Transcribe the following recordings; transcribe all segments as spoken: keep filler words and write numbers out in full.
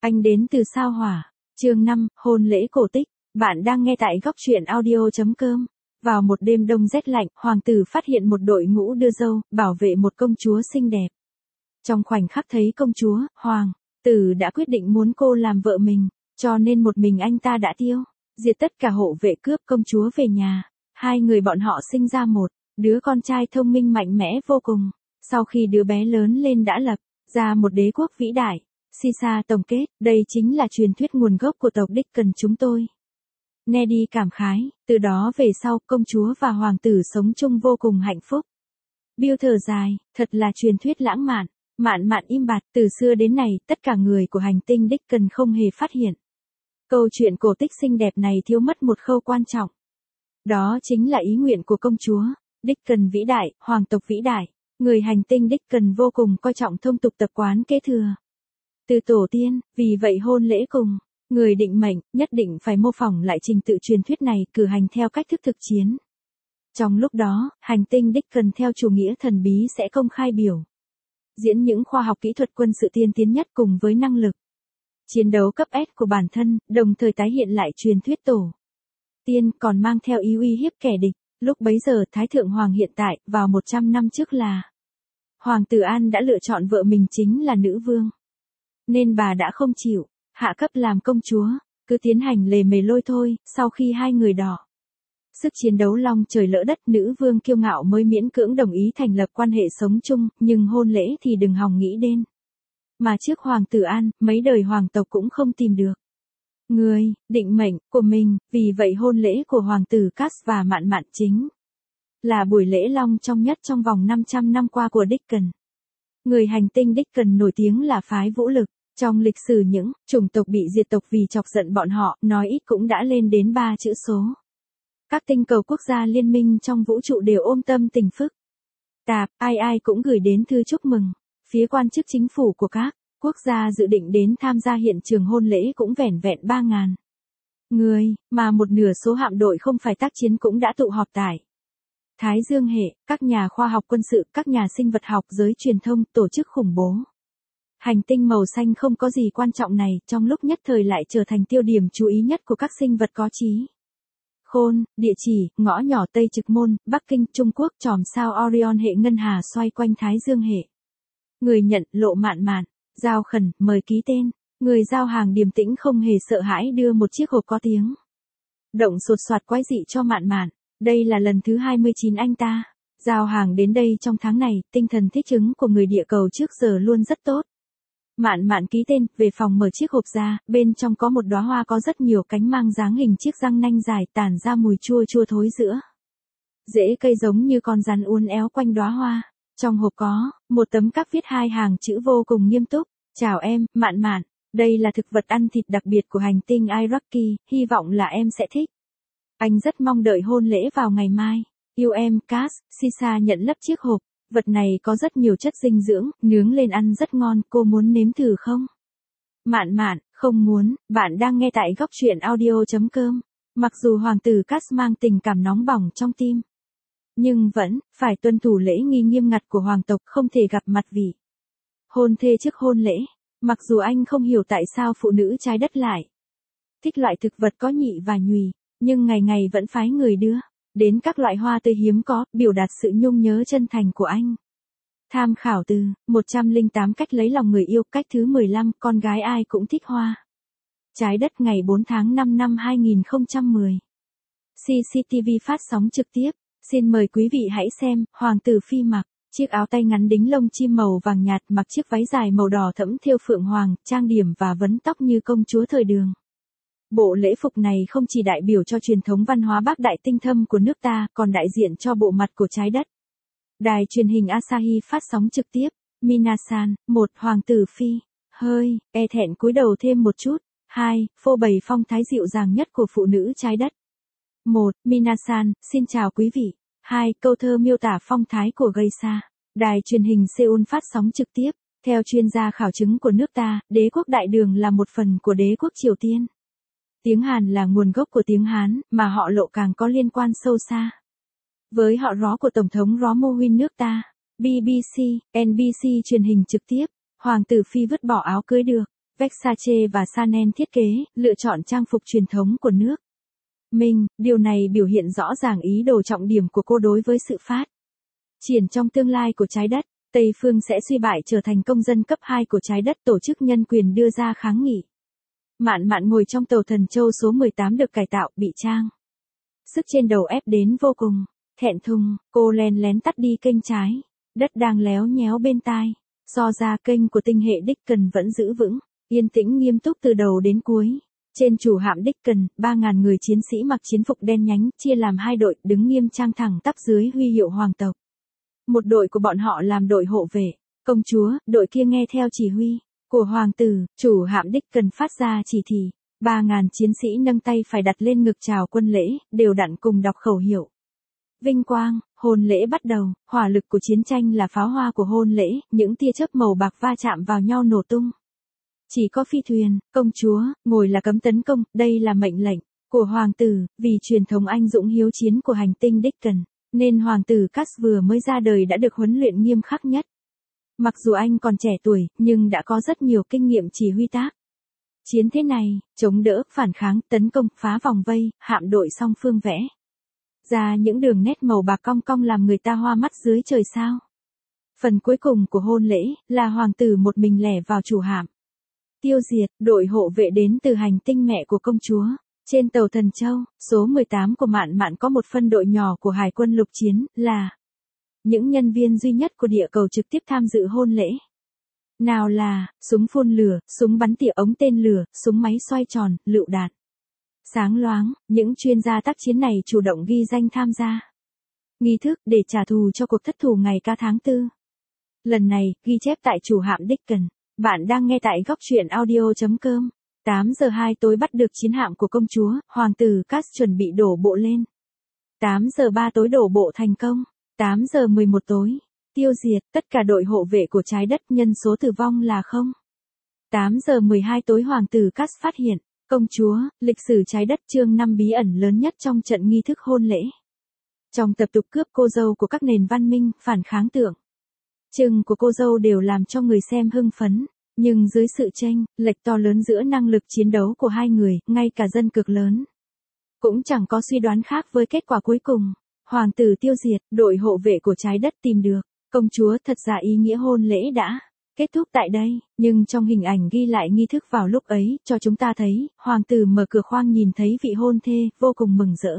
Anh đến từ sao Hỏa. Chương năm, hôn lễ cổ tích. Bạn đang nghe tại góc truyện audio chấm com. Vào một đêm đông rét lạnh, hoàng tử phát hiện một đội ngũ đưa dâu, bảo vệ một công chúa xinh đẹp. Trong khoảnh khắc thấy công chúa, hoàng tử đã quyết định muốn cô làm vợ mình, cho nên một mình anh ta đã tiêu diệt tất cả hộ vệ cướp công chúa về nhà. Hai người bọn họ sinh ra một đứa con trai thông minh mạnh mẽ vô cùng. Sau khi đứa bé lớn lên đã lập ra một đế quốc vĩ đại. Sisa tổng kết, đây chính là truyền thuyết nguồn gốc của tộc Dickens chúng tôi. Neddy cảm khái, từ đó về sau, công chúa và hoàng tử sống chung vô cùng hạnh phúc. Bill thở dài, thật là truyền thuyết lãng mạn. Mạn mạn im bặt, từ xưa đến nay, tất cả người của hành tinh Dickens không hề phát hiện. Câu chuyện cổ tích xinh đẹp này thiếu mất một khâu quan trọng. Đó chính là ý nguyện của công chúa. Dickens vĩ đại, hoàng tộc vĩ đại. Người hành tinh Dickens vô cùng coi trọng thông tục tập quán kế thừa từ tổ tiên, vì vậy hôn lễ cùng người định mệnh nhất định phải mô phỏng lại trình tự truyền thuyết này, cử hành theo cách thức thực chiến. Trong lúc đó, hành tinh Dickens theo chủ nghĩa thần bí sẽ công khai biểu diễn những khoa học kỹ thuật quân sự tiên tiến nhất cùng với năng lực chiến đấu cấp S của bản thân, đồng thời tái hiện lại truyền thuyết tổ tiên, còn mang theo ý uy hiếp kẻ địch. Lúc bấy giờ Thái Thượng Hoàng hiện tại, vào một trăm năm trước là Hoàng tử An đã lựa chọn vợ mình chính là nữ vương. Nên bà đã không chịu hạ cấp làm công chúa, cứ tiến hành lề mề lôi thôi. Sau khi hai người đỏ sức chiến đấu long trời lỡ đất, nữ vương kiêu ngạo mới miễn cưỡng đồng ý thành lập quan hệ sống chung, nhưng hôn lễ thì đừng hòng nghĩ đến. Mà trước hoàng tử An, mấy đời hoàng tộc cũng không tìm được người định mệnh của mình, vì vậy hôn lễ của hoàng tử Cass và Mạn Mạn chính là buổi lễ long trọng nhất trong vòng năm trăm năm qua của Dickens. Người hành tinh Dickens nổi tiếng là phái vũ lực. Trong lịch sử những chủng tộc bị diệt tộc vì chọc giận bọn họ, nói ít cũng đã lên đến ba chữ số. Các tinh cầu quốc gia liên minh trong vũ trụ đều ôm tâm tình phức tạp, ai ai cũng gửi đến thư chúc mừng. Phía quan chức chính phủ của các quốc gia dự định đến tham gia hiện trường hôn lễ cũng vẻn vẹn ba nghìn người, mà một nửa số hạm đội không phải tác chiến cũng đã tụ họp tại Thái Dương hệ, các nhà khoa học quân sự, các nhà sinh vật học, giới truyền thông, tổ chức khủng bố. Hành tinh màu xanh không có gì quan trọng này, trong lúc nhất thời lại trở thành tiêu điểm chú ý nhất của các sinh vật có trí khôn. Địa chỉ, ngõ nhỏ Tây Trực Môn, Bắc Kinh, Trung Quốc, chòm sao Orion hệ ngân hà xoay quanh Thái Dương hệ. Người nhận, Lộ Mạn Mạn. Giao khẩn, mời ký tên. Người giao hàng điềm tĩnh không hề sợ hãi đưa một chiếc hộp có tiếng động sột soạt quái dị cho Mạn Mạn. Đây là lần thứ hai mươi chín anh ta giao hàng đến đây trong tháng này, tinh thần thích ứng của người địa cầu trước giờ luôn rất tốt. Mạn Mạn ký tên, về phòng mở chiếc hộp ra, bên trong có một đóa hoa có rất nhiều cánh mang dáng hình chiếc răng nanh dài, tản ra mùi chua chua thối giữa rễ cây giống như con rắn uốn éo quanh đóa hoa. Trong hộp có một tấm cáp viết hai hàng chữ vô cùng nghiêm túc: chào em, Mạn Mạn, đây là thực vật ăn thịt đặc biệt của hành tinh Iraqi, hy vọng là em sẽ thích. Anh rất mong đợi hôn lễ vào ngày mai. Yêu em, Cass. Sisa nhận lấp chiếc hộp. Vật này có rất nhiều chất dinh dưỡng, nướng lên ăn rất ngon, cô muốn nếm thử không? Mạn Mạn, không muốn. Bạn đang nghe tại góc truyện audio chấm com. Mặc dù hoàng tử Cass mang tình cảm nóng bỏng trong tim, nhưng vẫn phải tuân thủ lễ nghi nghiêm ngặt của hoàng tộc, không thể gặp mặt vị hôn thê trước hôn lễ. Mặc dù anh không hiểu tại sao phụ nữ trái đất lại thích loại thực vật có nhị và nhùy, nhưng ngày ngày vẫn phái người đưa đến các loại hoa tươi hiếm có, biểu đạt sự nhung nhớ chân thành của anh. Tham khảo từ một trăm lẻ tám cách lấy lòng người yêu, cách thứ mười lăm, con gái ai cũng thích hoa. Trái đất ngày bốn tháng năm năm hai nghìn không trăm mười. xê xê tê vê phát sóng trực tiếp. Xin mời quý vị hãy xem. Hoàng tử Phi mặc chiếc áo tay ngắn đính lông chim màu vàng nhạt, mặc chiếc váy dài màu đỏ thẫm thêu phượng hoàng, trang điểm và vấn tóc như công chúa thời đường. Bộ lễ phục này không chỉ đại biểu cho truyền thống văn hóa bác đại tinh thâm của nước ta, còn đại diện cho bộ mặt của trái đất. Đài truyền hình Asahi phát sóng trực tiếp. Minasan, một, Hoàng tử Phi hơi e thẹn cúi đầu thêm một chút. Hai, phô bày phong thái dịu dàng nhất của phụ nữ trái đất. Một, Minasan, xin chào quý vị. Hai, câu thơ miêu tả phong thái của geisha. Đài truyền hình Seoul phát sóng trực tiếp. Theo chuyên gia khảo chứng của nước ta, đế quốc Đại Đường là một phần của đế quốc Triều Tiên. Tiếng Hàn là nguồn gốc của tiếng Hán, mà họ Lộ càng có liên quan sâu xa với họ Ró của Tổng thống Ró Mô Huynh nước ta. bê bê xê, en bê xê truyền hình trực tiếp. Hoàng tử Phi vứt bỏ áo cưới được Versace và Chanel thiết kế, lựa chọn trang phục truyền thống của nước Minh, điều này biểu hiện rõ ràng ý đồ trọng điểm của cô đối với sự phát triển trong tương lai của trái đất. Tây phương sẽ suy bại trở thành công dân cấp hai của trái đất, tổ chức nhân quyền đưa ra kháng nghị. Mạn Mạn ngồi trong tàu Thần Châu số mười tám được cải tạo, bị trang sức trên đầu ép đến vô cùng. Thẹn thùng, cô len lén tắt đi kênh trái. Đất đang léo nhéo bên tai. So ra kênh của tinh hệ Deacon vẫn giữ vững, yên tĩnh nghiêm túc từ đầu đến cuối. Trên chủ hạm Deacon, ba ngàn người chiến sĩ mặc chiến phục đen nhánh, chia làm hai đội, đứng nghiêm trang thẳng tắp dưới huy hiệu hoàng tộc. Một đội của bọn họ làm đội hộ vệ, công chúa, đội kia nghe theo chỉ huy của hoàng tử. Chủ hạm Deacon phát ra chỉ thị, ba ngàn chiến sĩ nâng tay phải đặt lên ngực chào quân lễ, đều đặn cùng đọc khẩu hiệu. Vinh quang, hôn lễ bắt đầu, hỏa lực của chiến tranh là pháo hoa của hôn lễ, những tia chớp màu bạc va chạm vào nhau nổ tung. Chỉ có phi thuyền, công chúa, ngồi là cấm tấn công, đây là mệnh lệnh của hoàng tử, vì truyền thống anh dũng hiếu chiến của hành tinh Deacon, nên hoàng tử Cass vừa mới ra đời đã được huấn luyện nghiêm khắc nhất. Mặc dù anh còn trẻ tuổi, nhưng đã có rất nhiều kinh nghiệm chỉ huy tác chiến thế này, chống đỡ, phản kháng, tấn công, phá vòng vây, hạm đội song phương vẽ ra những đường nét màu bạc cong cong làm người ta hoa mắt dưới trời sao. Phần cuối cùng của hôn lễ là hoàng tử một mình lẻ vào chủ hạm. Tiêu diệt, đội hộ vệ đến từ hành tinh mẹ của công chúa. Trên tàu Thần Châu, số mười tám của Mạn Mạn có một phân đội nhỏ của Hải quân lục chiến, là những nhân viên duy nhất của địa cầu trực tiếp tham dự hôn lễ. Nào là, súng phun lửa, súng bắn tỉa, ống tên lửa, súng máy xoay tròn, lựu đạn sáng loáng, những chuyên gia tác chiến này chủ động ghi danh tham gia nghi thức để trả thù cho cuộc thất thù ngày ca tháng tư. Lần này, ghi chép tại chủ hạm Deacon. Bạn đang nghe tại góc truyện audio chấm com. tám giờ hai tối bắt được chiến hạm của công chúa, hoàng tử Cass chuẩn bị đổ bộ lên. tám giờ ba tối đổ bộ thành công. tám giờ mười một tối, tiêu diệt tất cả đội hộ vệ của trái đất, nhân số tử vong là không. tám giờ mười hai tối hoàng tử Cass phát hiện, công chúa, lịch sử trái đất chương năm bí ẩn lớn nhất trong trận nghi thức hôn lễ. Trong tập tục cướp cô dâu của các nền văn minh, phản kháng tượng trưng của cô dâu đều làm cho người xem hưng phấn, nhưng dưới sự chênh lệch to lớn giữa năng lực chiến đấu của hai người, ngay cả dân cực lớn cũng chẳng có suy đoán khác với kết quả cuối cùng. Hoàng tử tiêu diệt, đội hộ vệ của trái đất tìm được công chúa. Thật ra ý nghĩa hôn lễ đã kết thúc tại đây, nhưng trong hình ảnh ghi lại nghi thức vào lúc ấy, cho chúng ta thấy, hoàng tử mở cửa khoang nhìn thấy vị hôn thê, vô cùng mừng rỡ.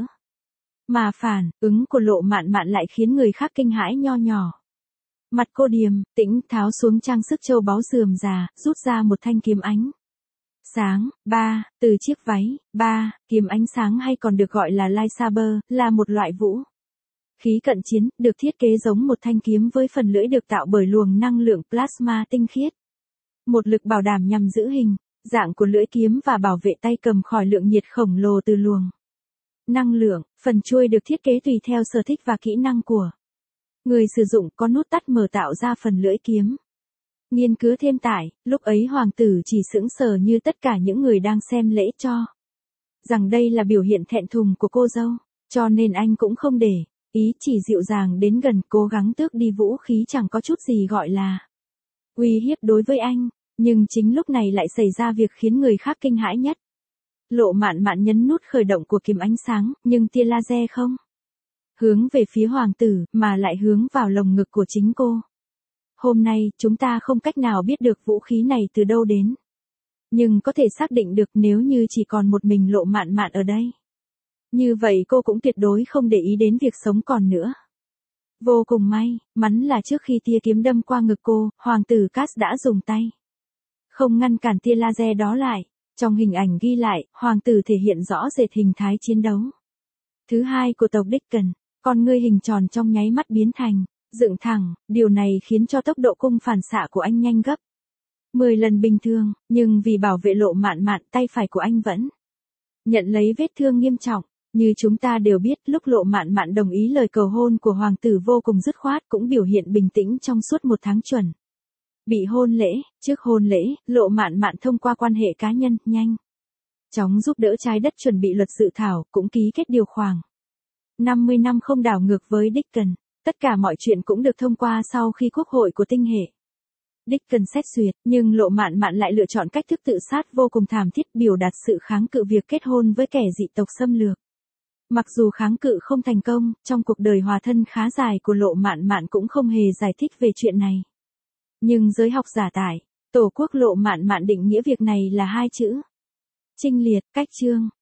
Mà phản ứng của Lộ Mạn Mạn lại khiến người khác kinh hãi nho nhỏ. Mặt cô điềm tĩnh, tháo xuống trang sức châu báu rườm rà, rút ra một thanh kiếm ánh sáng, ba, từ chiếc váy. Ba, kiếm ánh sáng hay còn được gọi là lightsaber, là một loại vũ khí cận chiến, được thiết kế giống một thanh kiếm với phần lưỡi được tạo bởi luồng năng lượng plasma tinh khiết. Một lực bảo đảm nhằm giữ hình dạng của lưỡi kiếm và bảo vệ tay cầm khỏi lượng nhiệt khổng lồ từ luồng năng lượng. Phần chuôi được thiết kế tùy theo sở thích và kỹ năng của người sử dụng, có nút tắt mở tạo ra phần lưỡi kiếm. Nghiên cứu thêm tải, lúc ấy hoàng tử chỉ sững sờ như tất cả những người đang xem lễ, cho rằng đây là biểu hiện thẹn thùng của cô dâu, cho nên anh cũng không để ý, chỉ dịu dàng đến gần, cố gắng tước đi vũ khí chẳng có chút gì gọi là uy hiếp đối với anh. Nhưng chính lúc này lại xảy ra việc khiến người khác kinh hãi nhất. Lộ Mạn Mạn nhấn nút khởi động của kiếm ánh sáng, nhưng tia laser không hướng về phía hoàng tử, mà lại hướng vào lồng ngực của chính cô. Hôm nay, chúng ta không cách nào biết được vũ khí này từ đâu đến. Nhưng có thể xác định được nếu như chỉ còn một mình Lộ Mạn Mạn ở đây. Như vậy cô cũng tuyệt đối không để ý đến việc sống còn nữa. Vô cùng may mắn là trước khi tia kiếm đâm qua ngực cô, hoàng tử Cass đã dùng tay không ngăn cản tia laser đó lại. Trong hình ảnh ghi lại, hoàng tử thể hiện rõ rệt hình thái chiến đấu thứ hai của tộc Deacon, con ngươi hình tròn trong nháy mắt biến thành dựng thẳng, điều này khiến cho tốc độ cung phản xạ của anh nhanh gấp mười lần bình thường, nhưng vì bảo vệ Lộ Mạn Mạn, tay phải của anh vẫn nhận lấy vết thương nghiêm trọng. Như chúng ta đều biết, lúc Lộ Mạn Mạn đồng ý lời cầu hôn của hoàng tử vô cùng dứt khoát, cũng biểu hiện bình tĩnh trong suốt một tháng chuẩn bị hôn lễ. Trước hôn lễ, Lộ Mạn Mạn thông qua quan hệ cá nhân, nhanh chóng giúp đỡ trái đất chuẩn bị luật dự thảo, cũng ký kết điều khoản năm mươi năm không đảo ngược với Deacon. Tất cả mọi chuyện cũng được thông qua sau khi quốc hội của tinh hệ đích cần xét duyệt, nhưng Lộ Mạn Mạn lại lựa chọn cách thức tự sát vô cùng thảm thiết biểu đạt sự kháng cự việc kết hôn với kẻ dị tộc xâm lược. Mặc dù kháng cự không thành công, trong cuộc đời hòa thân khá dài của Lộ Mạn Mạn cũng không hề giải thích về chuyện này. Nhưng giới học giả tại Tổ quốc Lộ Mạn Mạn định nghĩa việc này là hai chữ: chinh liệt, cách chương.